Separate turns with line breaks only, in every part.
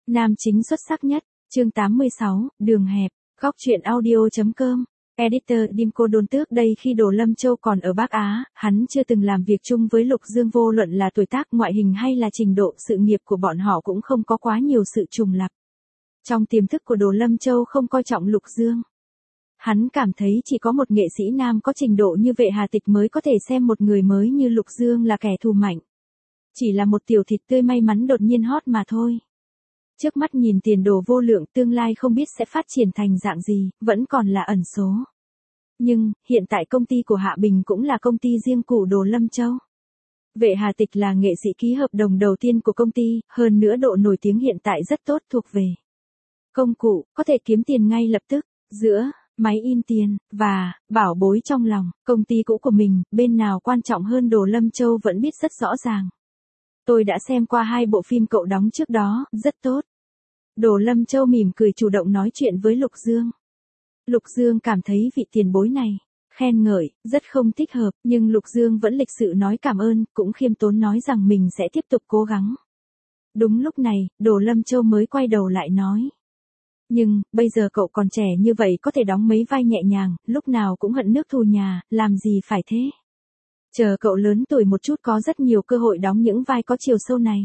Nam chính xuất sắc nhất, chương 86, đường hẹp, góc truyện audio.com. Editor Dimco đồn trước đây khi Đồ Lâm Châu còn ở Bắc Á, hắn chưa từng làm việc chung với Lục Dương, vô luận là tuổi tác, ngoại hình hay là trình độ sự nghiệp của bọn họ cũng không có quá nhiều sự trùng lặp. Trong tiềm thức của Đồ Lâm Châu không coi trọng Lục Dương. Hắn cảm thấy chỉ có một nghệ sĩ nam có trình độ như Vệ Hà Tịch mới có thể xem một người mới như Lục Dương là kẻ thù mạnh. Chỉ là một tiểu thịt tươi may mắn đột nhiên hot mà thôi. Trước mắt nhìn tiền đồ vô lượng, tương lai không biết sẽ phát triển thành dạng gì, vẫn còn là ẩn số. Nhưng, hiện tại công ty của Hạ Bình cũng là công ty riêng của Đồ Lâm Châu. Vệ Hà Tịch là nghệ sĩ ký hợp đồng đầu tiên của công ty, hơn nữa độ nổi tiếng hiện tại rất tốt, thuộc về công cụ, có thể kiếm tiền ngay lập tức. Giữa máy in tiền và bảo bối trong lòng, công ty cũ của mình, bên nào quan trọng hơn Đồ Lâm Châu vẫn biết rất rõ ràng. Tôi đã xem qua 2 bộ phim cậu đóng trước đó, rất tốt. Đồ Lâm Châu mỉm cười chủ động nói chuyện với Lục Dương. Lục Dương cảm thấy vị tiền bối này, khen ngợi, rất không thích hợp, nhưng Lục Dương vẫn lịch sự nói cảm ơn, cũng khiêm tốn nói rằng mình sẽ tiếp tục cố gắng. Đúng lúc này, Đồ Lâm Châu mới quay đầu lại nói. Nhưng, bây giờ cậu còn trẻ như vậy có thể đóng mấy vai nhẹ nhàng, lúc nào cũng hận nước thù nhà, làm gì phải thế? Chờ cậu lớn tuổi một chút có rất nhiều cơ hội đóng những vai có chiều sâu này.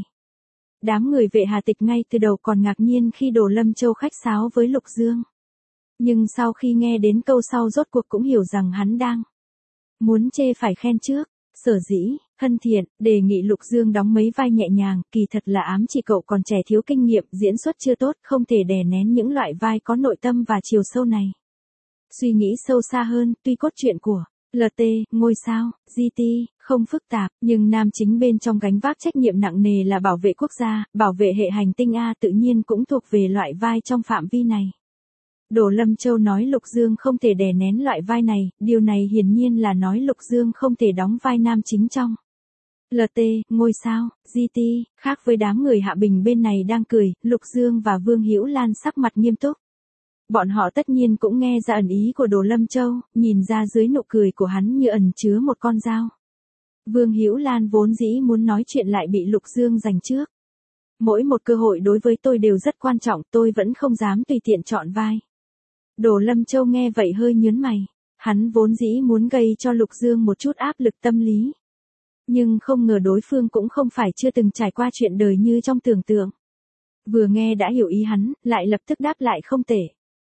Đám người Vệ Hà Tịch ngay từ đầu còn ngạc nhiên khi Đồ Lâm Châu khách sáo với Lục Dương. Nhưng sau khi nghe đến câu sau rốt cuộc cũng hiểu rằng hắn đang muốn chê phải khen trước. Sở dĩ, thân thiện, đề nghị Lục Dương đóng mấy vai nhẹ nhàng, kỳ thật là ám chỉ cậu còn trẻ thiếu kinh nghiệm, diễn xuất chưa tốt, không thể đè nén những loại vai có nội tâm và chiều sâu này. Suy nghĩ sâu xa hơn, tuy cốt truyện của LT, ngôi sao, GT, không phức tạp, nhưng nam chính bên trong gánh vác trách nhiệm nặng nề là bảo vệ quốc gia, bảo vệ hệ hành tinh A, tự nhiên cũng thuộc về loại vai trong phạm vi này. Đồ Lâm Châu nói Lục Dương không thể đè nén loại vai này, điều này hiển nhiên là nói Lục Dương không thể đóng vai nam chính trong LT, ngôi sao, GT, khác với đám người Hạ Bình bên này đang cười, Lục Dương và Vương Hữu Lan sắc mặt nghiêm túc. Bọn họ tất nhiên cũng nghe ra ẩn ý của Đồ Lâm Châu, nhìn ra dưới nụ cười của hắn như ẩn chứa một con dao. Vương Hữu Lan vốn dĩ muốn nói chuyện lại bị Lục Dương giành trước. Mỗi một cơ hội đối với tôi đều rất quan trọng, tôi vẫn không dám tùy tiện chọn vai. Đồ Lâm Châu nghe vậy hơi nhớn mày. Hắn vốn dĩ muốn gây cho Lục Dương một chút áp lực tâm lý. Nhưng không ngờ đối phương cũng không phải chưa từng trải qua chuyện đời như trong tưởng tượng. Vừa nghe đã hiểu ý hắn, lại lập tức đáp lại không tệ.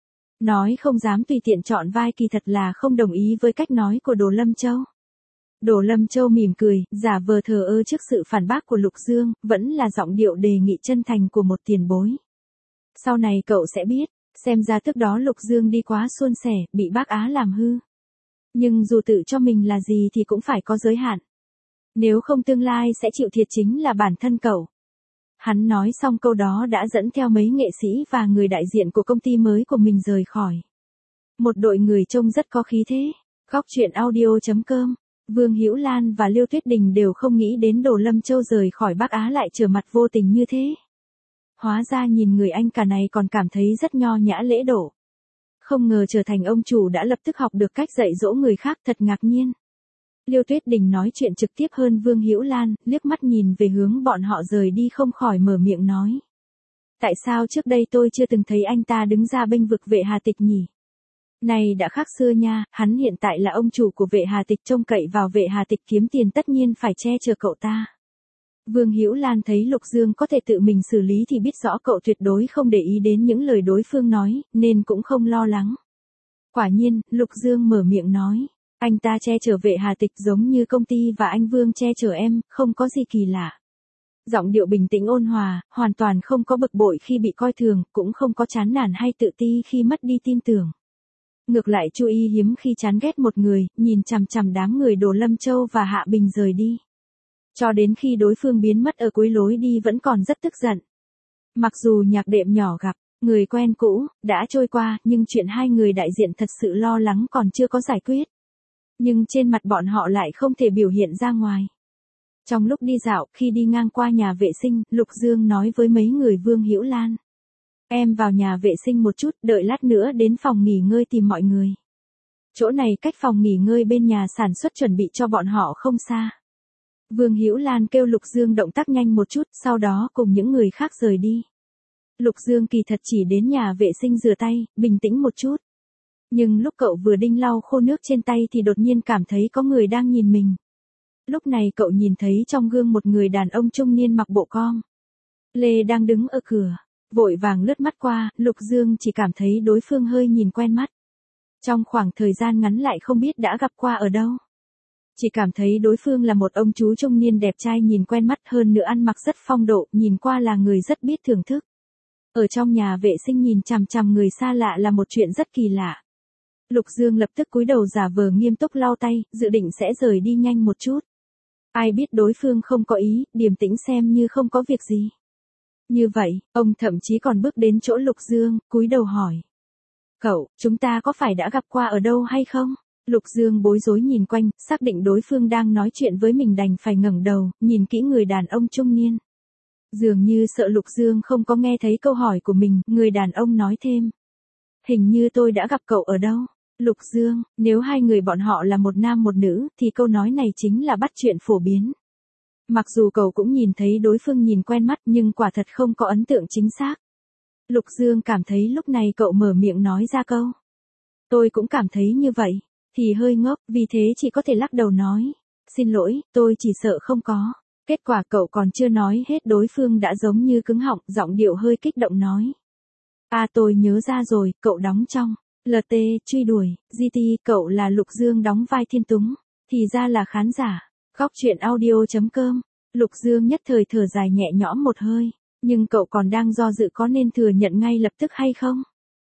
Nói không dám tùy tiện chọn vai kỳ thật là không đồng ý với cách nói của Đồ Lâm Châu. Đồ Lâm Châu mỉm cười, giả vờ thờ ơ trước sự phản bác của Lục Dương, vẫn là giọng điệu đề nghị chân thành của một tiền bối. Sau này cậu sẽ biết, xem ra trước đó Lục Dương đi quá suôn sẻ, bị bác Á làm hư. Nhưng dù tự cho mình là gì thì cũng phải có giới hạn. Nếu không tương lai sẽ chịu thiệt chính là bản thân cậu. Hắn nói xong câu đó đã dẫn theo mấy nghệ sĩ và người đại diện của công ty mới của mình rời khỏi. Một đội người trông rất có khí thế. Góc truyện audio.com. Vương Hữu Lan và Liêu Tuyết Đình đều không nghĩ đến Đồ Lâm Châu rời khỏi Bắc Á lại trở mặt vô tình như thế. Hóa ra nhìn người anh cả này còn cảm thấy rất nho nhã lễ độ. Không ngờ trở thành ông chủ đã lập tức học được cách dạy dỗ người khác, thật ngạc nhiên. Liêu Tuyết Đình nói chuyện trực tiếp hơn Vương Hữu Lan, liếc mắt nhìn về hướng bọn họ rời đi không khỏi mở miệng nói. Tại sao trước đây tôi chưa từng thấy anh ta đứng ra bênh vực Vệ Hà Tịch nhỉ? Này đã khác xưa nha, hắn hiện tại là ông chủ của Vệ Hà Tịch, trông cậy vào Vệ Hà Tịch kiếm tiền tất nhiên phải che chở cậu ta. Vương Hữu Lan thấy Lục Dương có thể tự mình xử lý thì biết rõ cậu tuyệt đối không để ý đến những lời đối phương nói, nên cũng không lo lắng. Quả nhiên, Lục Dương mở miệng nói. Anh ta che chở Vệ Hà Tịch giống như công ty và anh Vương che chở em, không có gì kỳ lạ. Giọng điệu bình tĩnh ôn hòa, hoàn toàn không có bực bội khi bị coi thường, cũng không có chán nản hay tự ti khi mất đi tin tưởng. Ngược lại chú ý hiếm khi chán ghét một người, nhìn chằm chằm đám người Đồ Lâm Châu và Hạ Bình rời đi. Cho đến khi đối phương biến mất ở cuối lối đi vẫn còn rất tức giận. Mặc dù nhạc đệm nhỏ gặp người quen cũ, đã trôi qua, nhưng chuyện hai người đại diện thật sự lo lắng còn chưa có giải quyết. Nhưng trên mặt bọn họ lại không thể biểu hiện ra ngoài. Trong lúc đi dạo, khi đi ngang qua nhà vệ sinh, Lục Dương nói với mấy người Vương Hữu Lan. Em vào nhà vệ sinh một chút, đợi lát nữa đến phòng nghỉ ngơi tìm mọi người. Chỗ này cách phòng nghỉ ngơi bên nhà sản xuất chuẩn bị cho bọn họ không xa. Vương Hữu Lan kêu Lục Dương động tác nhanh một chút, sau đó cùng những người khác rời đi. Lục Dương kỳ thật chỉ đến nhà vệ sinh rửa tay, bình tĩnh một chút. Nhưng lúc cậu vừa đinh lau khô nước trên tay thì đột nhiên cảm thấy có người đang nhìn mình. Lúc này cậu nhìn thấy trong gương một người đàn ông trung niên mặc bộ com lê đang đứng ở cửa. Vội vàng lướt mắt qua, Lục Dương chỉ cảm thấy đối phương hơi nhìn quen mắt. Trong khoảng thời gian ngắn lại không biết đã gặp qua ở đâu. Chỉ cảm thấy đối phương là một ông chú trung niên đẹp trai nhìn quen mắt, hơn nữa ăn mặc rất phong độ, nhìn qua là người rất biết thưởng thức. Ở trong nhà vệ sinh nhìn chằm chằm người xa lạ là một chuyện rất kỳ lạ. Lục Dương lập tức cúi đầu giả vờ nghiêm túc lau tay, dự định sẽ rời đi nhanh một chút. Ai biết đối phương không có ý, điềm tĩnh xem như không có việc gì. Như vậy, ông thậm chí còn bước đến chỗ Lục Dương, cúi đầu hỏi. Cậu, chúng ta có phải đã gặp qua ở đâu hay không? Lục Dương bối rối nhìn quanh, xác định đối phương đang nói chuyện với mình đành phải ngẩng đầu, nhìn kỹ người đàn ông trung niên. Dường như sợ Lục Dương không có nghe thấy câu hỏi của mình, người đàn ông nói thêm. Hình như tôi đã gặp cậu ở đâu? Lục Dương, nếu hai người bọn họ là một nam một nữ, thì câu nói này chính là bắt chuyện phổ biến. Mặc dù cậu cũng nhìn thấy đối phương nhìn quen mắt nhưng quả thật không có ấn tượng chính xác. Lục Dương cảm thấy lúc này cậu mở miệng nói ra câu. Tôi cũng cảm thấy như vậy, thì hơi ngốc, vì thế chỉ có thể lắc đầu nói. Xin lỗi, tôi chỉ sợ không có. Kết quả cậu còn chưa nói hết đối phương đã giống như cứng họng, giọng điệu hơi kích động nói. À tôi nhớ ra rồi, cậu đóng trong LT, truy đuổi, GT, cậu là Lục Dương đóng vai Thiên Túng. Thì ra là khán giả. Góc truyện audio.com. Lục Dương nhất thời thở dài nhẹ nhõm một hơi. Nhưng cậu còn đang do dự có nên thừa nhận ngay lập tức hay không?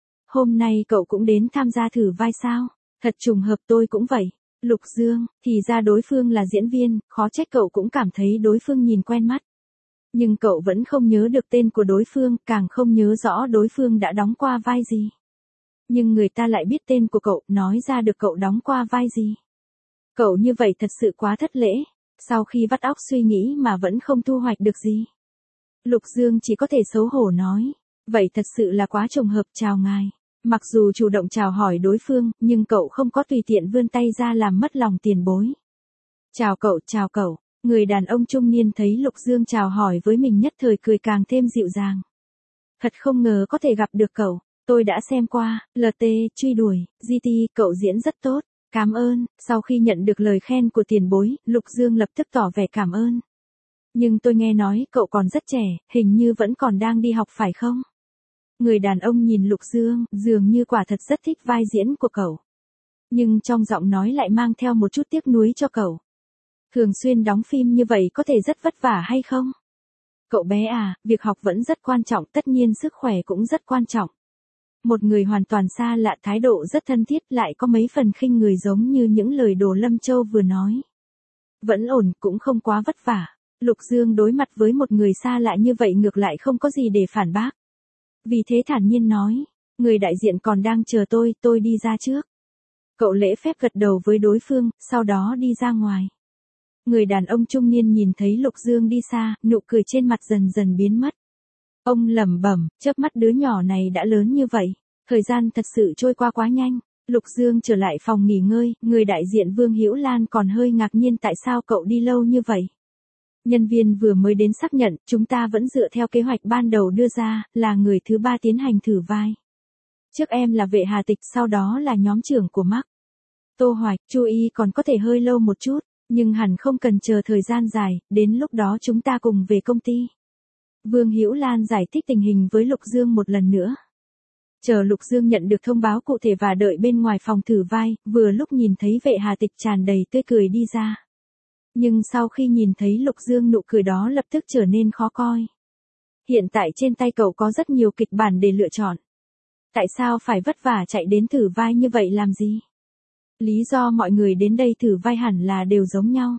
Hôm nay cậu cũng đến tham gia thử vai sao? Thật trùng hợp tôi cũng vậy. Lục Dương, thì ra đối phương là diễn viên, khó trách cậu cũng cảm thấy đối phương nhìn quen mắt. Nhưng cậu vẫn không nhớ được tên của đối phương, càng không nhớ rõ đối phương đã đóng qua vai gì. Nhưng người ta lại biết tên của cậu, nói ra được cậu đóng qua vai gì. Cậu như vậy thật sự quá thất lễ. Sau khi vắt óc suy nghĩ mà vẫn không thu hoạch được gì. Lục Dương chỉ có thể xấu hổ nói. Vậy thật sự là quá trùng hợp, chào ngài. Mặc dù chủ động chào hỏi đối phương, nhưng cậu không có tùy tiện vươn tay ra làm mất lòng tiền bối. Chào cậu, chào cậu. Người đàn ông trung niên thấy Lục Dương chào hỏi với mình nhất thời cười càng thêm dịu dàng. Thật không ngờ có thể gặp được cậu. Tôi đã xem qua, LT, truy đuổi, GT, cậu diễn rất tốt. Cảm ơn. Sau khi nhận được lời khen của tiền bối, Lục Dương lập tức tỏ vẻ cảm ơn. Nhưng tôi nghe nói cậu còn rất trẻ, hình như vẫn còn đang đi học phải không? Người đàn ông nhìn Lục Dương, dường như quả thật rất thích vai diễn của cậu. Nhưng trong giọng nói lại mang theo một chút tiếc nuối cho cậu. Thường xuyên đóng phim như vậy có thể rất vất vả hay không? Cậu bé à, việc học vẫn rất quan trọng, tất nhiên sức khỏe cũng rất quan trọng. Một người hoàn toàn xa lạ, thái độ rất thân thiết, lại có mấy phần khinh người giống như những lời Đồ Lâm Châu vừa nói. Vẫn ổn, cũng không quá vất vả. Lục Dương đối mặt với một người xa lạ như vậy ngược lại không có gì để phản bác. Vì thế thản nhiên nói, người đại diện còn đang chờ tôi đi ra trước. Cậu lễ phép gật đầu với đối phương, sau đó đi ra ngoài. Người đàn ông trung niên nhìn thấy Lục Dương đi xa, nụ cười trên mặt dần dần biến mất. Ông lẩm bẩm, chớp mắt đứa nhỏ này đã lớn như vậy. Thời gian thật sự trôi qua quá nhanh. Lục Dương trở lại phòng nghỉ ngơi, người đại diện Vương Hữu Lan còn hơi ngạc nhiên tại sao cậu đi lâu như vậy. Nhân viên vừa mới đến xác nhận, chúng ta vẫn dựa theo kế hoạch ban đầu đưa ra, là người thứ 3 tiến hành thử vai. Trước em là Vệ Hà Tịch, sau đó là nhóm trưởng của Mark. Tô Hoạch, Chu Y còn có thể hơi lâu một chút, nhưng hẳn không cần chờ thời gian dài, đến lúc đó chúng ta cùng về công ty. Vương Hữu Lan giải thích tình hình với Lục Dương một lần nữa. Chờ Lục Dương nhận được thông báo cụ thể và đợi bên ngoài phòng thử vai, vừa lúc nhìn thấy Vệ Hà Tịch tràn đầy tươi cười đi ra. Nhưng sau khi nhìn thấy Lục Dương nụ cười đó lập tức trở nên khó coi. Hiện tại trên tay cậu có rất nhiều kịch bản để lựa chọn. Tại sao phải vất vả chạy đến thử vai như vậy làm gì? Lý do mọi người đến đây thử vai hẳn là đều giống nhau.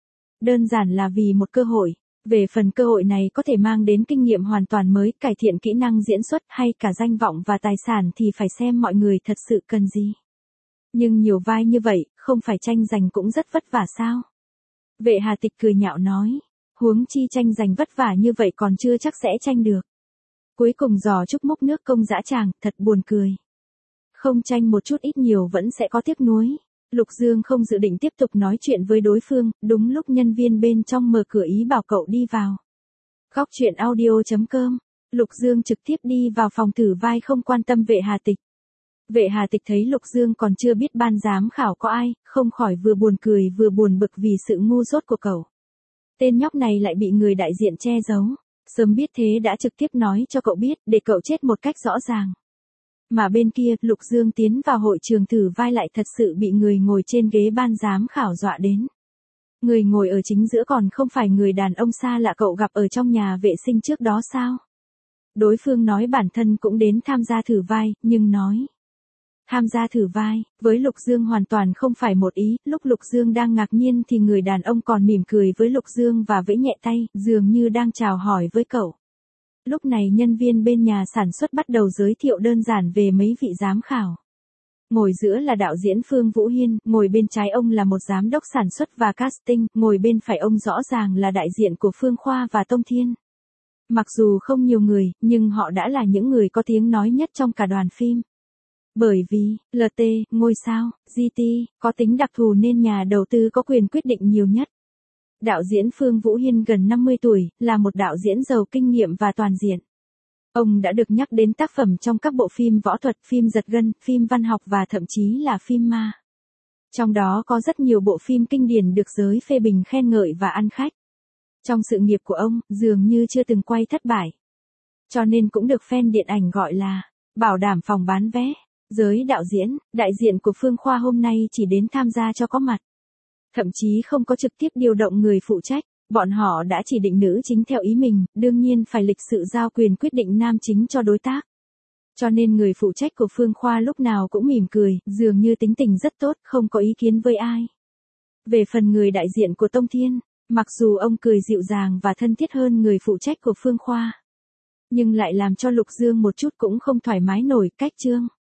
Đơn giản là vì một cơ hội. Về phần cơ hội này có thể mang đến kinh nghiệm hoàn toàn mới, cải thiện kỹ năng diễn xuất hay cả danh vọng và tài sản thì phải xem mọi người thật sự cần gì. Nhưng nhiều vai như vậy, không phải tranh giành cũng rất vất vả sao? Vệ Hà Tịch cười nhạo nói, huống chi tranh giành vất vả như vậy còn chưa chắc sẽ tranh được. Cuối cùng giò trúc múc nước công dã tràng, thật buồn cười. Không tranh một chút ít nhiều vẫn sẽ có tiếc nuối. Lục Dương không dự định tiếp tục nói chuyện với đối phương, đúng lúc nhân viên bên trong mở cửa ý bảo cậu đi vào. Góc truyện audio.com Lục Dương trực tiếp đi vào phòng thử vai không quan tâm Vệ Hà Tịch. Vệ Hà Tịch thấy Lục Dương còn chưa biết ban giám khảo có ai, không khỏi vừa buồn cười vừa buồn bực vì sự ngu dốt của cậu. Tên nhóc này lại bị người đại diện che giấu. Sớm biết thế đã trực tiếp nói cho cậu biết để cậu chết một cách rõ ràng. Mà bên kia, Lục Dương tiến vào hội trường thử vai lại thật sự bị người ngồi trên ghế ban giám khảo dọa đến. Người ngồi ở chính giữa còn không phải người đàn ông xa lạ cậu gặp ở trong nhà vệ sinh trước đó sao? Đối phương nói bản thân cũng đến tham gia thử vai, nhưng nói tham gia thử vai, với Lục Dương hoàn toàn không phải một ý, lúc Lục Dương đang ngạc nhiên thì người đàn ông còn mỉm cười với Lục Dương và vẫy nhẹ tay, dường như đang chào hỏi với cậu. Lúc này nhân viên bên nhà sản xuất bắt đầu giới thiệu đơn giản về mấy vị giám khảo. Ngồi giữa là đạo diễn Phương Vũ Hiên, ngồi bên trái ông là một giám đốc sản xuất và casting, ngồi bên phải ông rõ ràng là đại diện của Phương Khoa và Tông Thiên. Mặc dù không nhiều người, nhưng họ đã là những người có tiếng nói nhất trong cả đoàn phim. Bởi vì, LT, ngôi sao, GT, có tính đặc thù nên nhà đầu tư có quyền quyết định nhiều nhất. Đạo diễn Phương Vũ Hiên gần 50 tuổi, là một đạo diễn giàu kinh nghiệm và toàn diện. Ông đã được nhắc đến tác phẩm trong các bộ phim võ thuật, phim giật gân, phim văn học và thậm chí là phim ma. Trong đó có rất nhiều bộ phim kinh điển được giới phê bình khen ngợi và ăn khách. Trong sự nghiệp của ông, dường như chưa từng quay thất bại. Cho nên cũng được fan điện ảnh gọi là bảo đảm phòng bán vé. Giới đạo diễn, đại diện của Phương Khoa hôm nay chỉ đến tham gia cho có mặt. Thậm chí không có trực tiếp điều động người phụ trách, bọn họ đã chỉ định nữ chính theo ý mình, đương nhiên phải lịch sự giao quyền quyết định nam chính cho đối tác. Cho nên người phụ trách của Phương Khoa lúc nào cũng mỉm cười, dường như tính tình rất tốt, không có ý kiến với ai. Về phần người đại diện của Tông Thiên, mặc dù ông cười dịu dàng và thân thiết hơn người phụ trách của Phương Khoa, nhưng lại làm cho Lục Dương một chút cũng không thoải mái nổi. Cách Trương